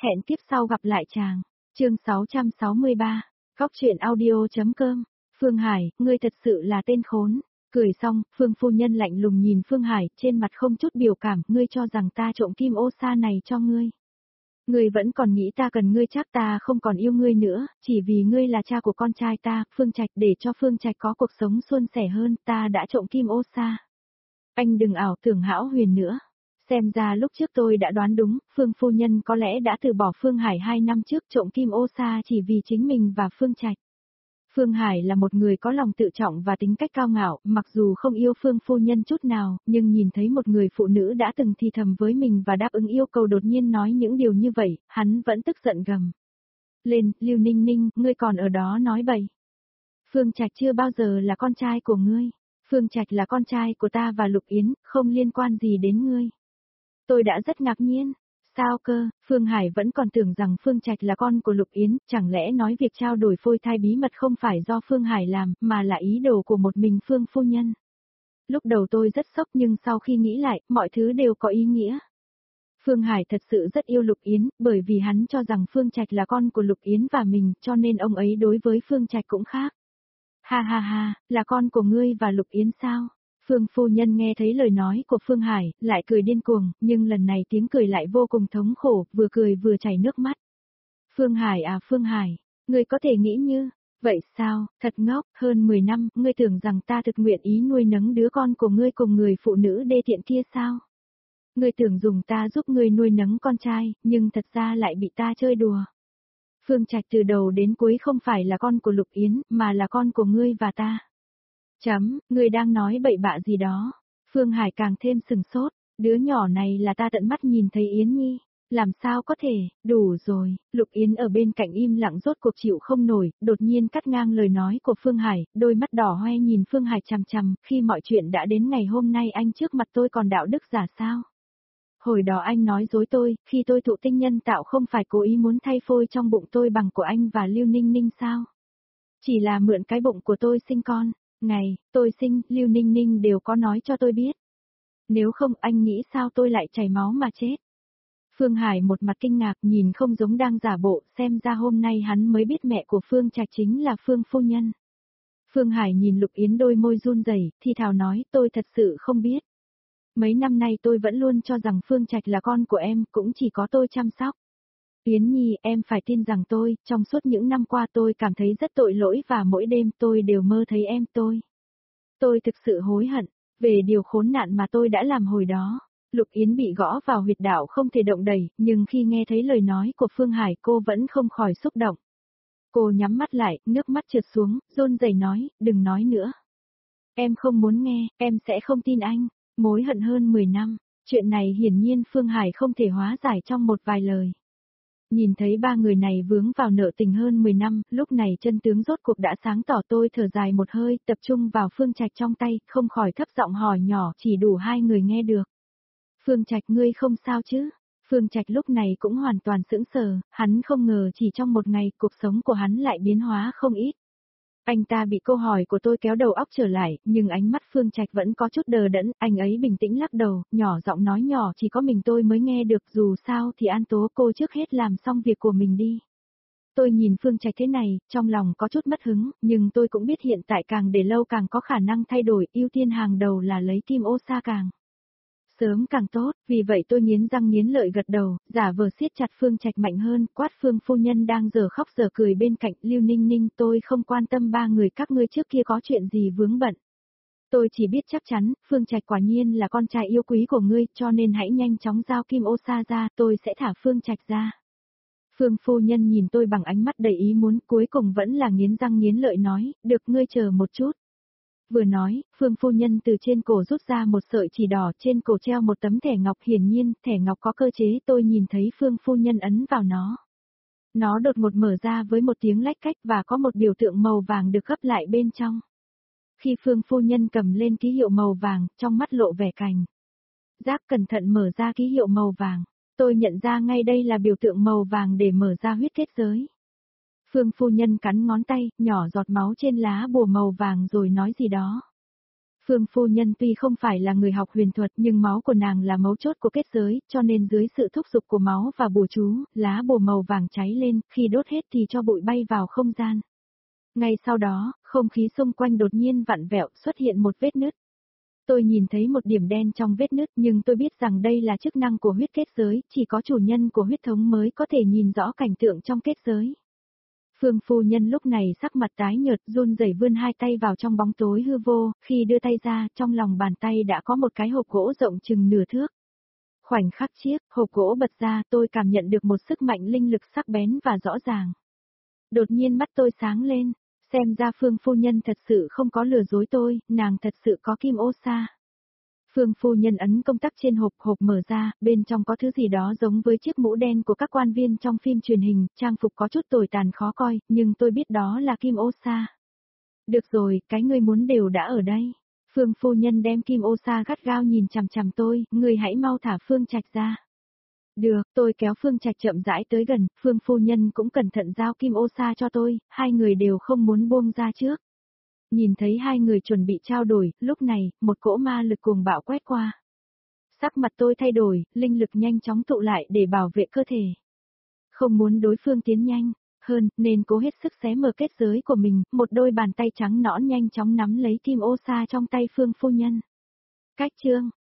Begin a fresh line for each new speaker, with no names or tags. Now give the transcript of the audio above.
Hẹn kiếp sau gặp lại chàng. Chương 663. Góc truyện audio.com. Phương Hải, ngươi thật sự là tên khốn. Cười xong, Phương phu nhân lạnh lùng nhìn Phương Hải, trên mặt không chút biểu cảm, ngươi cho rằng ta trộm kim ô sa này cho ngươi. Ngươi vẫn còn nghĩ ta cần ngươi, chắc ta không còn yêu ngươi nữa, chỉ vì ngươi là cha của con trai ta, Phương Trạch, để cho Phương Trạch có cuộc sống suôn sẻ hơn, ta đã trộm kim ô sa. Anh đừng ảo tưởng hão huyền nữa. Xem ra lúc trước tôi đã đoán đúng, Phương phu nhân có lẽ đã từ bỏ Phương Hải 2 năm trước trộm kim ô sa chỉ vì chính mình và Phương Trạch. Phương Hải là một người có lòng tự trọng và tính cách cao ngạo, mặc dù không yêu Phương phu nhân chút nào, nhưng nhìn thấy một người phụ nữ đã từng thì thầm với mình và đáp ứng yêu cầu đột nhiên nói những điều như vậy, hắn vẫn tức giận gầm lên, Lưu Ninh Ninh, ngươi còn ở đó nói bậy. Phương Trạch chưa bao giờ là con trai của ngươi. Phương Trạch là con trai của ta và Lục Yến, không liên quan gì đến ngươi. Tôi đã rất ngạc nhiên. Sao cơ, Phương Hải vẫn còn tưởng rằng Phương Trạch là con của Lục Yến, chẳng lẽ nói việc trao đổi phôi thai bí mật không phải do Phương Hải làm, mà là ý đồ của một mình Phương phu nhân. Lúc đầu tôi rất sốc nhưng sau khi nghĩ lại, mọi thứ đều có ý nghĩa. Phương Hải thật sự rất yêu Lục Yến, bởi vì hắn cho rằng Phương Trạch là con của Lục Yến và mình, cho nên ông ấy đối với Phương Trạch cũng khác. Ha ha ha, là con của ngươi và Lục Yến sao? Phương phu nhân nghe thấy lời nói của Phương Hải, lại cười điên cuồng, nhưng lần này tiếng cười lại vô cùng thống khổ, vừa cười vừa chảy nước mắt. Phương Hải à Phương Hải, ngươi có thể nghĩ như, vậy sao, thật ngốc, hơn 10 năm, ngươi tưởng rằng ta thực nguyện ý nuôi nấng đứa con của ngươi cùng người phụ nữ đê tiện kia sao? Ngươi tưởng dùng ta giúp ngươi nuôi nấng con trai, nhưng thật ra lại bị ta chơi đùa. Phương Trạch từ đầu đến cuối không phải là con của Lục Yến, mà là con của ngươi và ta. Ngươi đang nói bậy bạ gì đó. Phương Hải càng thêm sừng sốt, đứa nhỏ này là ta tận mắt nhìn thấy Yến Nhi. Làm sao có thể, đủ rồi, Lục Yến ở bên cạnh im lặng rốt cuộc chịu không nổi, đột nhiên cắt ngang lời nói của Phương Hải, đôi mắt đỏ hoe nhìn Phương Hải chằm chằm, khi mọi chuyện đã đến ngày hôm nay anh trước mặt tôi còn đạo đức giả sao? Hồi đó anh nói dối tôi, khi tôi thụ tinh nhân tạo không phải cố ý muốn thay phôi trong bụng tôi bằng của anh và Lưu Ninh Ninh sao? Chỉ là mượn cái bụng của tôi sinh con. Ngày, tôi sinh, Lưu Ninh Ninh đều có nói cho tôi biết. Nếu không anh nghĩ sao tôi lại chảy máu mà chết. Phương Hải một mặt kinh ngạc nhìn không giống đang giả bộ, xem ra hôm nay hắn mới biết mẹ của Phương Trạch chính là Phương phu nhân. Phương Hải nhìn Lục Yến đôi môi run rẩy, thì thào nói tôi thật sự không biết. Mấy năm nay tôi vẫn luôn cho rằng Phương Trạch là con của em, cũng chỉ có tôi chăm sóc. Yến Nhi, em phải tin rằng tôi, trong suốt những năm qua tôi cảm thấy rất tội lỗi và mỗi đêm tôi đều mơ thấy em tôi. Tôi thực sự hối hận, về điều khốn nạn mà tôi đã làm hồi đó. Lục Yến bị gõ vào huyệt đạo không thể động đẩy, nhưng khi nghe thấy lời nói của Phương Hải cô vẫn không khỏi xúc động. Cô nhắm mắt lại, nước mắt trượt xuống, run rẩy nói, đừng nói nữa. Em không muốn nghe, em sẽ không tin anh. Mối hận hơn 10 năm, chuyện này hiển nhiên Phương Hải không thể hóa giải trong một vài lời. Nhìn thấy ba người này vướng vào nợ tình hơn 10 năm, lúc này chân tướng rốt cuộc đã sáng tỏ, tôi thở dài một hơi, tập trung vào Phương Trạch trong tay, không khỏi thấp giọng hỏi nhỏ, chỉ đủ hai người nghe được. Phương Trạch ngươi không sao chứ? Phương Trạch lúc này cũng hoàn toàn sững sờ, hắn không ngờ chỉ trong một ngày cuộc sống của hắn lại biến hóa không ít. Anh ta bị câu hỏi của tôi kéo đầu óc trở lại, nhưng ánh mắt Phương Trạch vẫn có chút đờ đẫn, anh ấy bình tĩnh lắc đầu, nhỏ giọng nói nhỏ chỉ có mình tôi mới nghe được, dù sao thì An Tố cô trước hết làm xong việc của mình đi. Tôi nhìn Phương Trạch thế này, trong lòng có chút mất hứng, nhưng tôi cũng biết hiện tại càng để lâu càng có khả năng thay đổi, ưu tiên hàng đầu là lấy kim ô sa càng sớm càng tốt, vì vậy tôi nghiến răng nghiến lợi gật đầu, giả vờ siết chặt Phương Trạch mạnh hơn, quát Phương phu nhân đang giờ khóc giờ cười bên cạnh, Lưu Ninh Ninh, tôi không quan tâm ba người các ngươi trước kia có chuyện gì vướng bận. Tôi chỉ biết chắc chắn, Phương Trạch quả nhiên là con trai yêu quý của ngươi, cho nên hãy nhanh chóng giao kim ô sa ra, tôi sẽ thả Phương Trạch ra. Phương phu nhân nhìn tôi bằng ánh mắt đầy ý muốn, cuối cùng vẫn là nghiến răng nghiến lợi nói, được ngươi chờ một chút. Vừa nói, Phương phu nhân từ trên cổ rút ra một sợi chỉ đỏ, trên cổ treo một tấm thẻ ngọc, hiển nhiên, thẻ ngọc có cơ chế, tôi nhìn thấy Phương phu nhân ấn vào nó. Nó đột ngột mở ra với một tiếng lách cách và có một biểu tượng màu vàng được gấp lại bên trong. Khi Phương phu nhân cầm lên ký hiệu màu vàng, trong mắt lộ vẻ cảnh giác, cẩn thận mở ra ký hiệu màu vàng. Tôi nhận ra ngay đây là biểu tượng màu vàng để mở ra huyết kết giới. Phương phu nhân cắn ngón tay, nhỏ giọt máu trên lá bùa màu vàng rồi nói gì đó. Phương phu nhân tuy không phải là người học huyền thuật nhưng máu của nàng là mấu chốt của kết giới, cho nên dưới sự thúc giục của máu và bùa chú, lá bùa màu vàng cháy lên, khi đốt hết thì cho bụi bay vào không gian. Ngay sau đó, không khí xung quanh đột nhiên vặn vẹo, xuất hiện một vết nứt. Tôi nhìn thấy một điểm đen trong vết nứt nhưng tôi biết rằng đây là chức năng của huyết kết giới, chỉ có chủ nhân của huyết thống mới có thể nhìn rõ cảnh tượng trong kết giới. Phương phu nhân lúc này sắc mặt tái nhợt, run rẩy vươn hai tay vào trong bóng tối hư vô, khi đưa tay ra, trong lòng bàn tay đã có một cái hộp gỗ rộng chừng nửa thước. Khoảnh khắc chiếc hộp gỗ bật ra, tôi cảm nhận được một sức mạnh linh lực sắc bén và rõ ràng. Đột nhiên mắt tôi sáng lên, xem ra Phương phu nhân thật sự không có lừa dối tôi, nàng thật sự có kim ô sa. Phương phu nhân ấn công tắc trên hộp, hộp mở ra, bên trong có thứ gì đó giống với chiếc mũ đen của các quan viên trong phim truyền hình, trang phục có chút tồi tàn khó coi, nhưng tôi biết đó là kim ô sa. Được rồi, cái ngươi muốn đều đã ở đây. Phương phu nhân đem kim ô sa gắt gao nhìn chằm chằm tôi, ngươi hãy mau thả Phương Trạch ra. Được, tôi kéo Phương Trạch chậm rãi tới gần, Phương phu nhân cũng cẩn thận giao kim ô sa cho tôi, hai người đều không muốn buông ra trước. Nhìn thấy hai người chuẩn bị trao đổi, lúc này, một cỗ ma lực cuồng bạo quét qua. Sắc mặt tôi thay đổi, linh lực nhanh chóng tụ lại để bảo vệ cơ thể. Không muốn đối phương tiến nhanh hơn, nên cố hết sức xé mở kết giới của mình, một đôi bàn tay trắng nõn nhanh chóng nắm lấy kim ô sa trong tay Phương phu nhân. Cách chương